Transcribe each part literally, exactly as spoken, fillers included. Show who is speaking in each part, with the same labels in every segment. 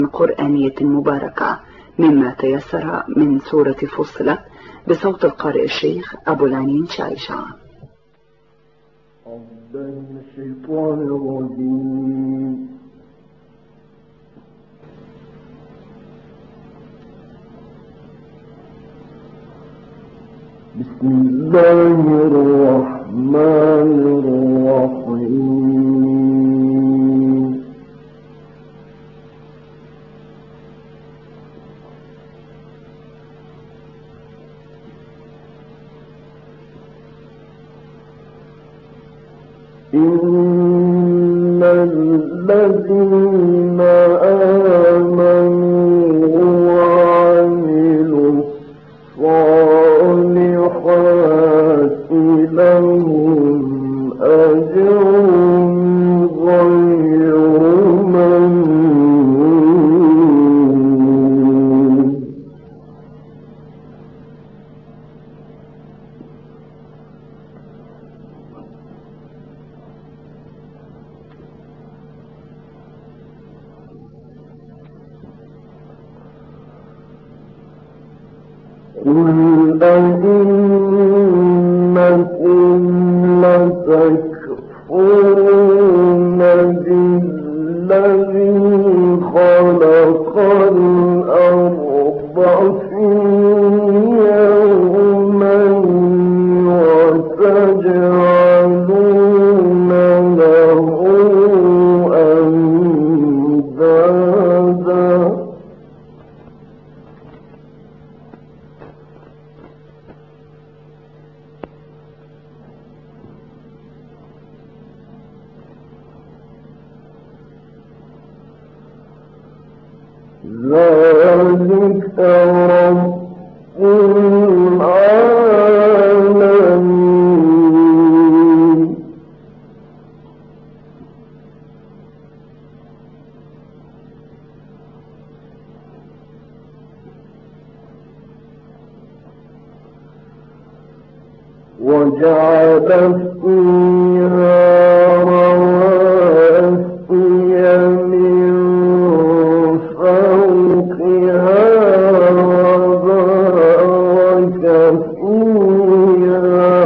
Speaker 1: قرآنية مباركة مما تيسر من سورة فصلت بصوت القارئ الشيخ أبو العنين شايشة.
Speaker 2: الشيطان الرجيم. بسم الله الرحمن الرحيم. إن الذين آمنوا وعملوا الصالحات لهم أجر غير ممنون. قل أئنكم لتكفرون بالذي خلق الأرض في يومين وتجعلون له أندادا ذلك رب العالمين. وجعل فيها رواسي من فوقها وبارك فيها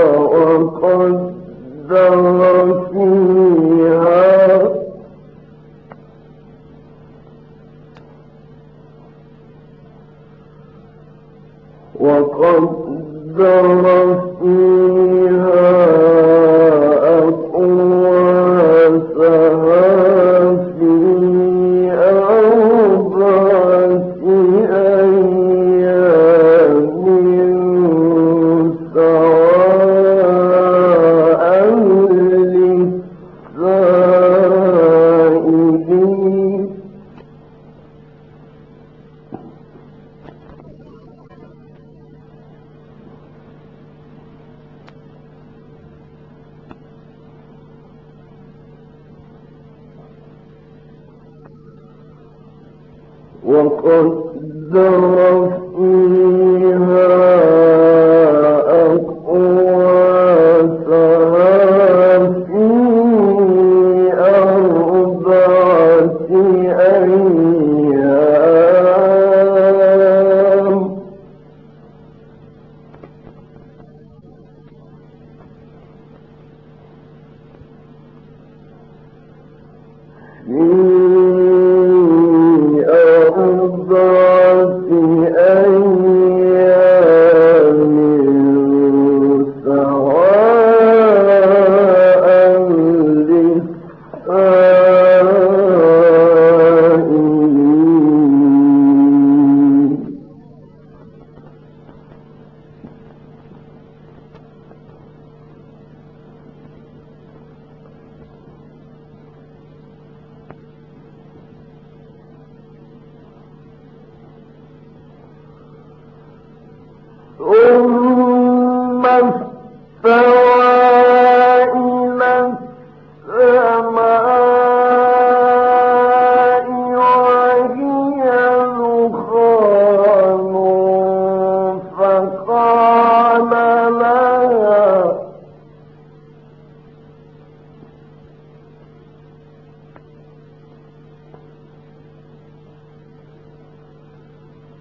Speaker 2: وقدر فيها وقدر فيها أقواتها في أربعة أيام سواء للسائلين. وقدر فيها أقواتها في أربعة أيام في أربعة أيام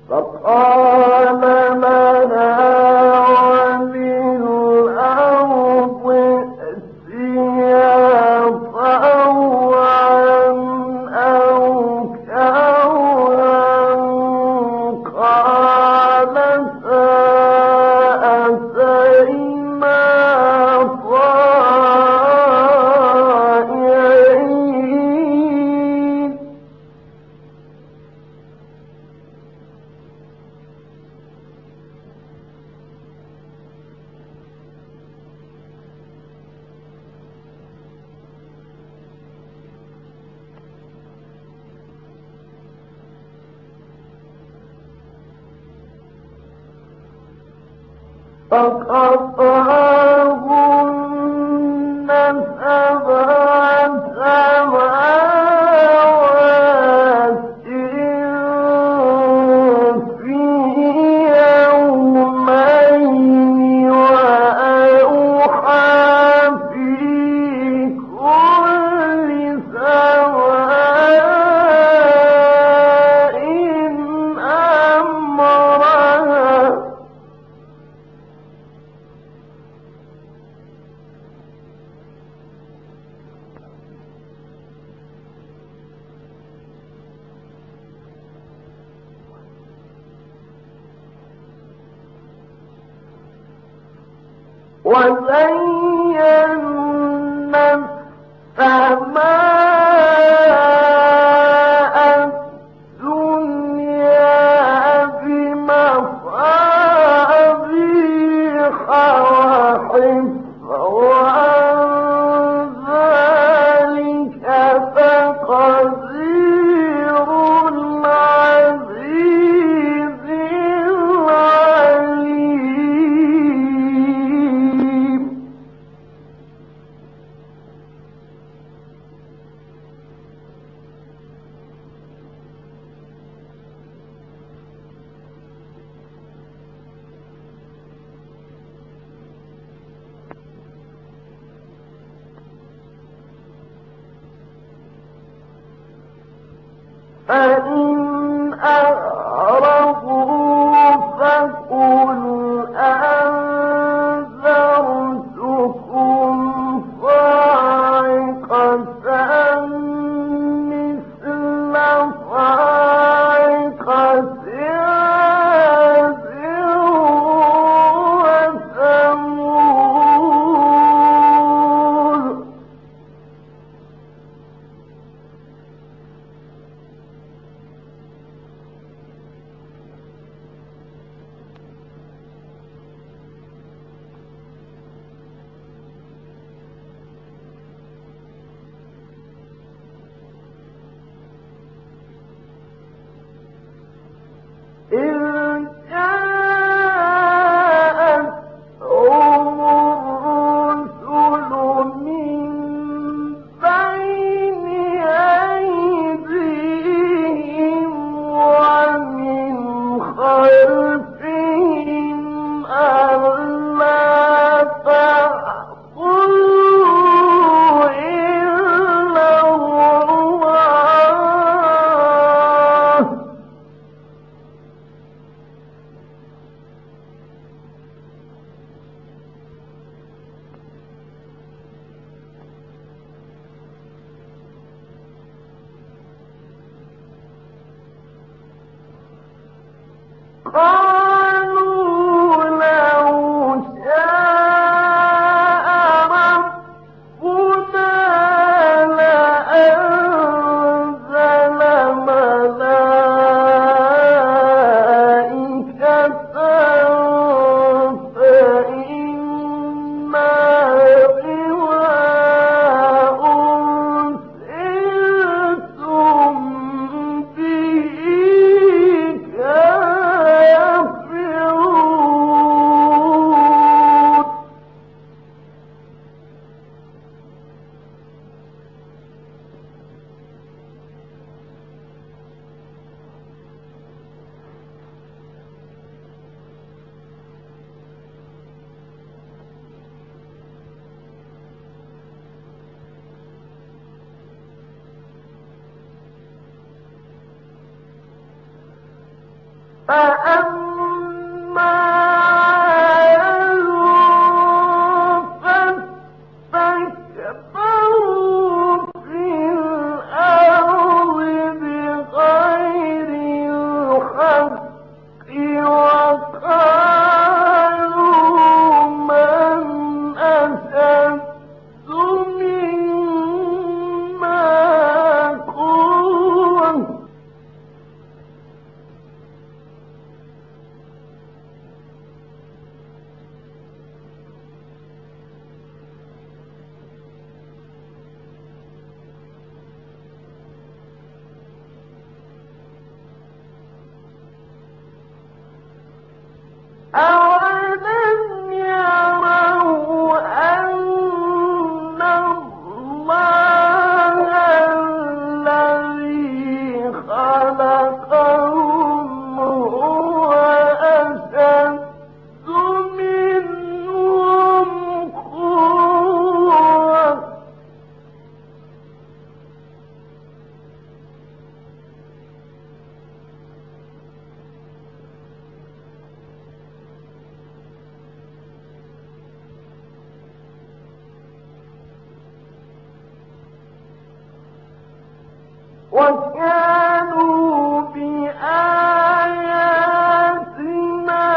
Speaker 2: فقال لها وللأرض ائتيا طوعا أو كرها قالتا أتينا طائعين. فقطعهن سبع سماوات في يومين وأوحى في كل سماء أمرها. وزينا السماء الدنيا بمصابيح وحفظا ذلك تقدير العزيز العليم. فإن أعرضوا فقل أنذرتكم صاعقة مثل صاعقة عاد وثمود. إذ جاءتهم الرسل من بين أيديهم ومن خلفهم ألا تعبدوا إلا الله. قالوا لو شاء ربنا لأنزل ملائكة فإنا بما أرسلتم به كافرون. أولم يروا أن الله الذي خلقهم هو أشد منهم قوة وكانوا بآياتنا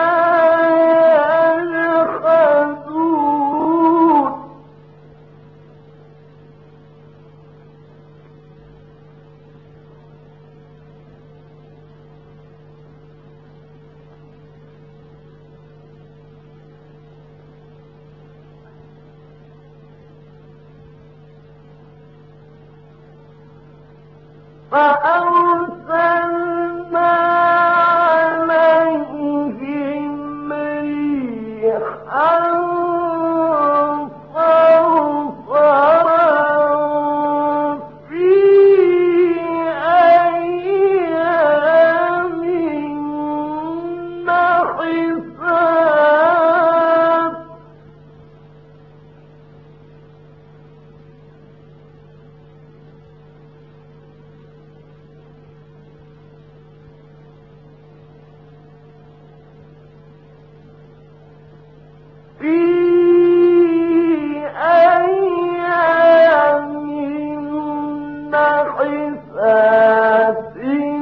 Speaker 2: يجحدون فأرسلنا عليهم ريحا صرصرا في أيام نحسات في أيام نحسات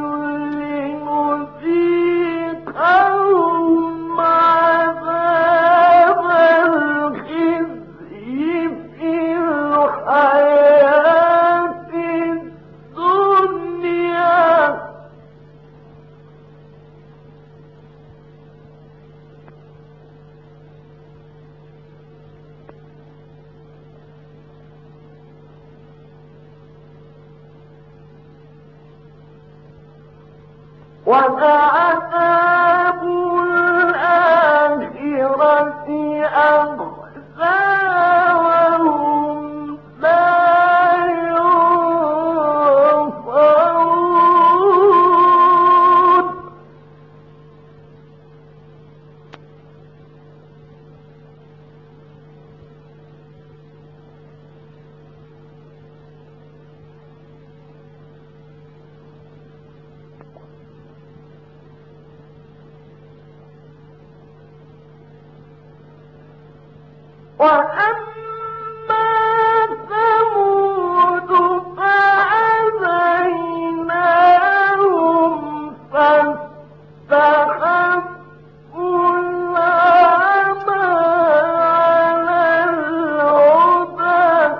Speaker 2: لنذيقهم عذاب الخزي في الحياة الدنيا وَلَعَذَابُ الْآخِرَةِ أَخْزَىٰ وَهُمْ لَا يُنصَرُونَ وَأَمَّا ثَمُودُ فَهَدَيْنَاهُمْ فَاسْتَحَبُّوا الْعَمَىٰ عَلَى الْهُدَىٰ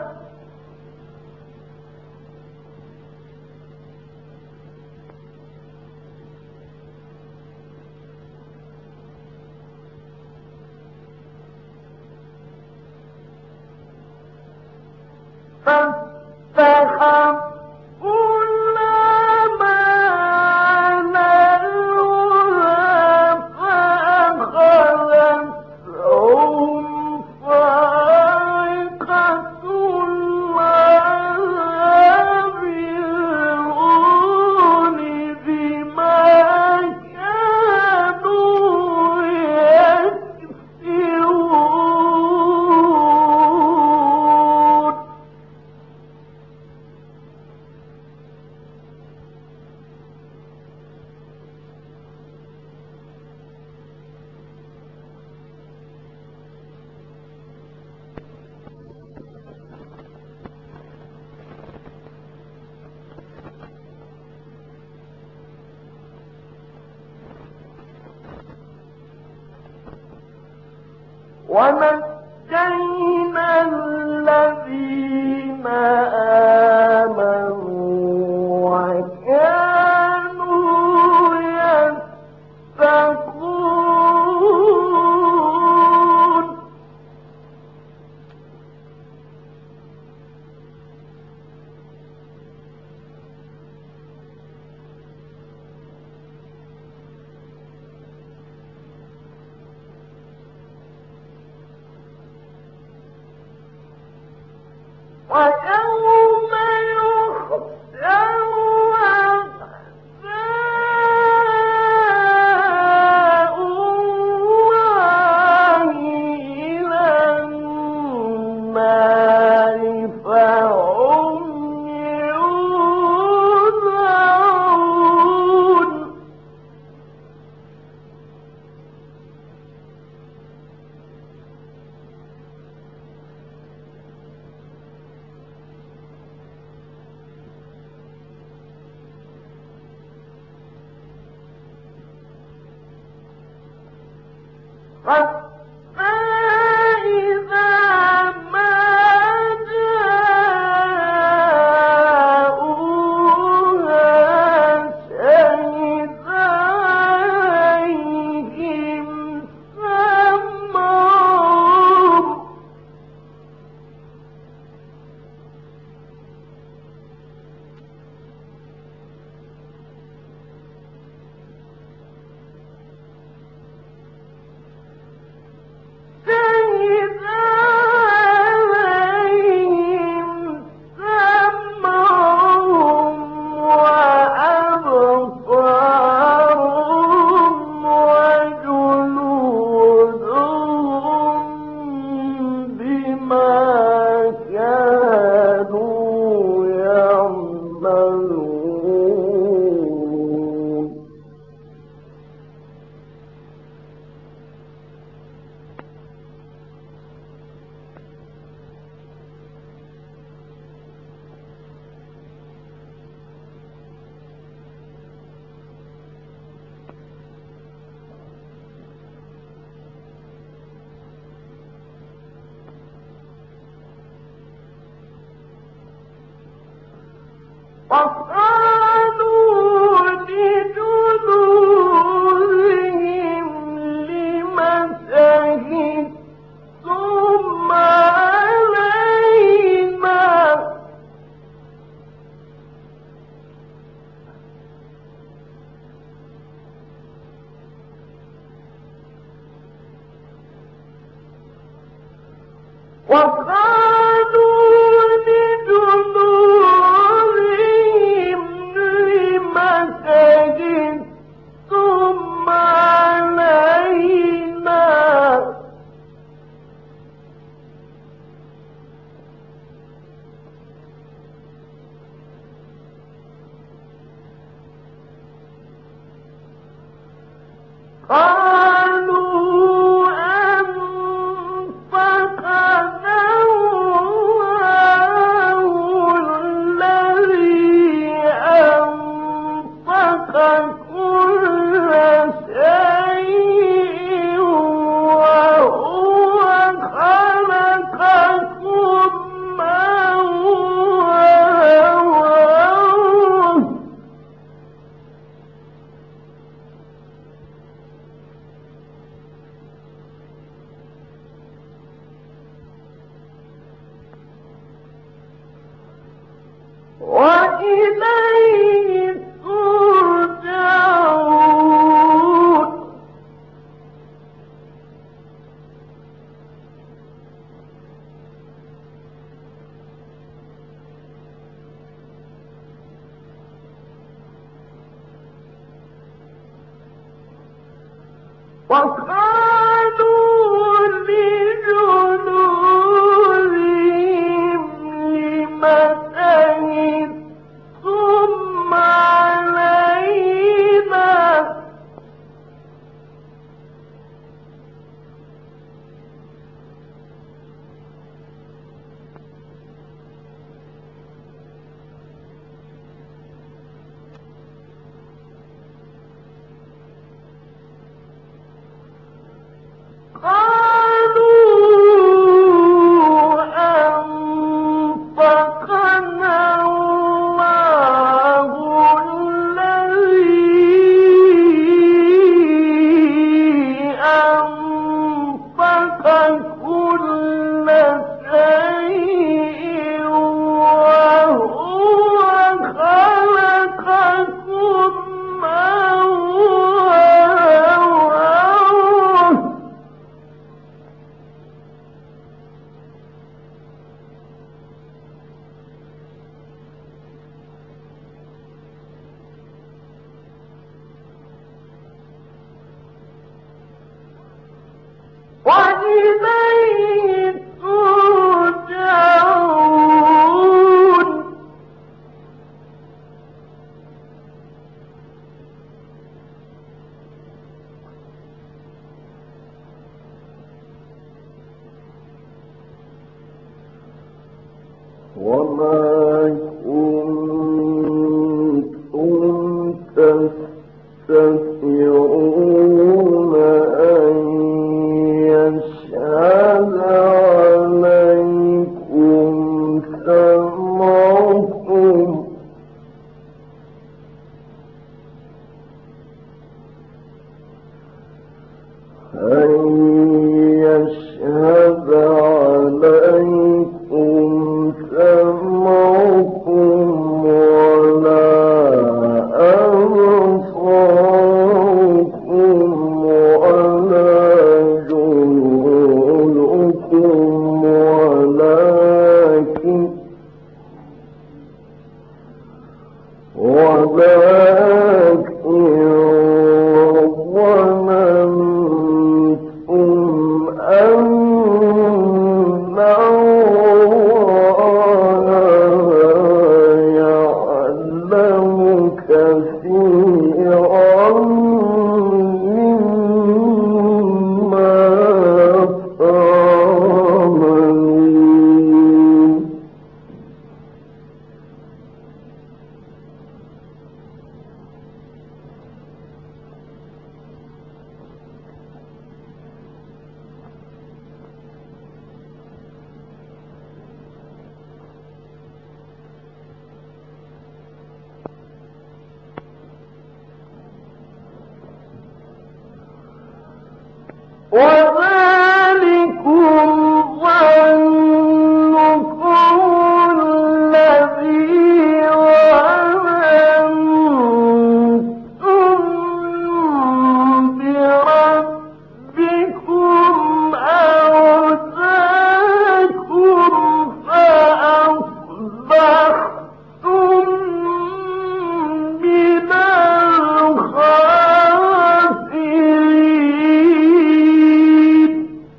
Speaker 2: ونجينا الذين آمنوا وكانوا يتقون. ويوم يحشر أعداء الله إلى النار فهم يوزعون. حتى إذا ما جاءوها شهد عليهم سمعهم شهد عليهم سمعهم وأبصارهم وجلودهم بما كانوا يعملون. وقالوا لجلودهم لم شهدتم علينا وقالوا لجلودهم لم شهدتم علينا قالوا أنطقنا الله الذي أنطق كل شيء وهو خلقكم أول. وإليه ترجعون. وقالوا لجلودهم لم شهدتم علينا وإليه ترجعون
Speaker 3: وما كنتم تستطيعون أن يشهد عليكم سمعكم أن يشهد عليكم سمعكم ولا أبصاركم ولا جلودكم ولكن ولكن ظننتم أن كثيرا مما تعملون وذلكم ظنكم الذي ظننتم بربكم أرداكم فأصبحتم من الخاسرين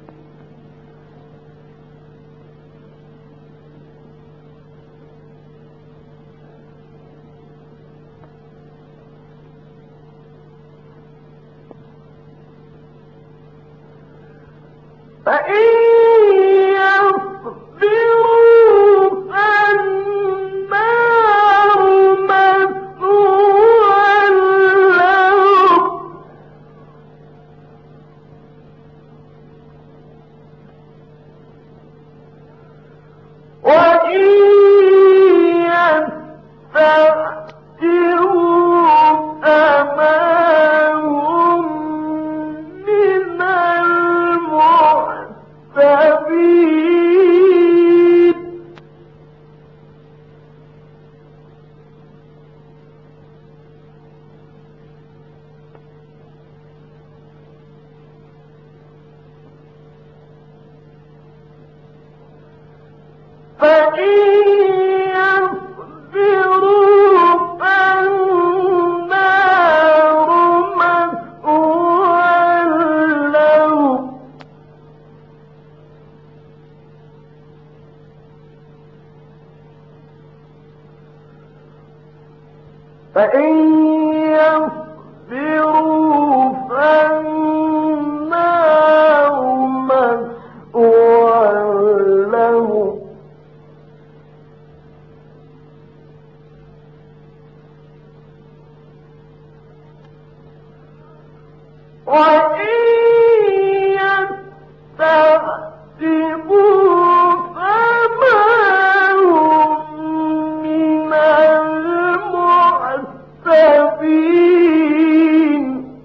Speaker 3: فإن يصبروا فالنار مثوى لهم وإن يستعجلوا فما هم من المحسبين فإن يصبروا فالنار مثوى لهم فإن يصبروا فالنار مثوى لهم وإن يستعتبوا فما هم من المعتبين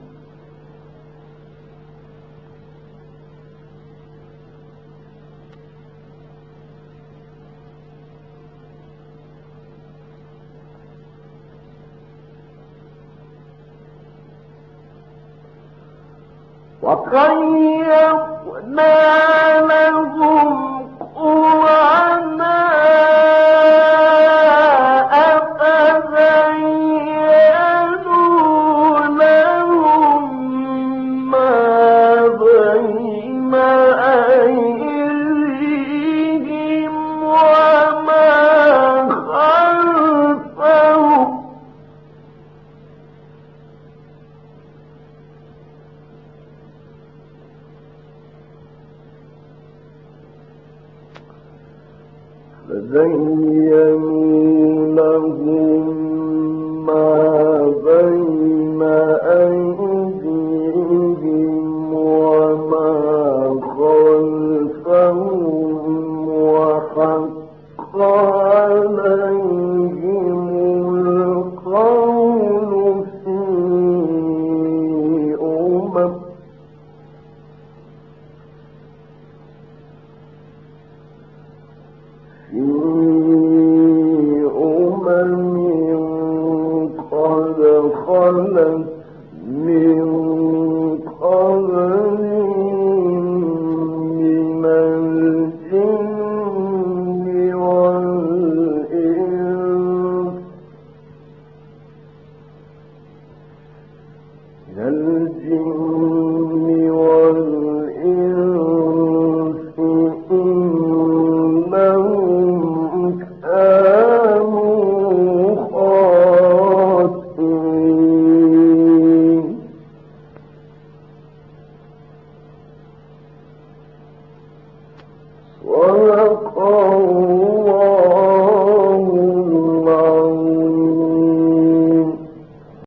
Speaker 3: وقيضنا لهم قرناء فزينوا لهم ما بين زينوا لهم ما بين أيديهم وما خلفهم وحق عليهم القول في أمم قد خلت من قبل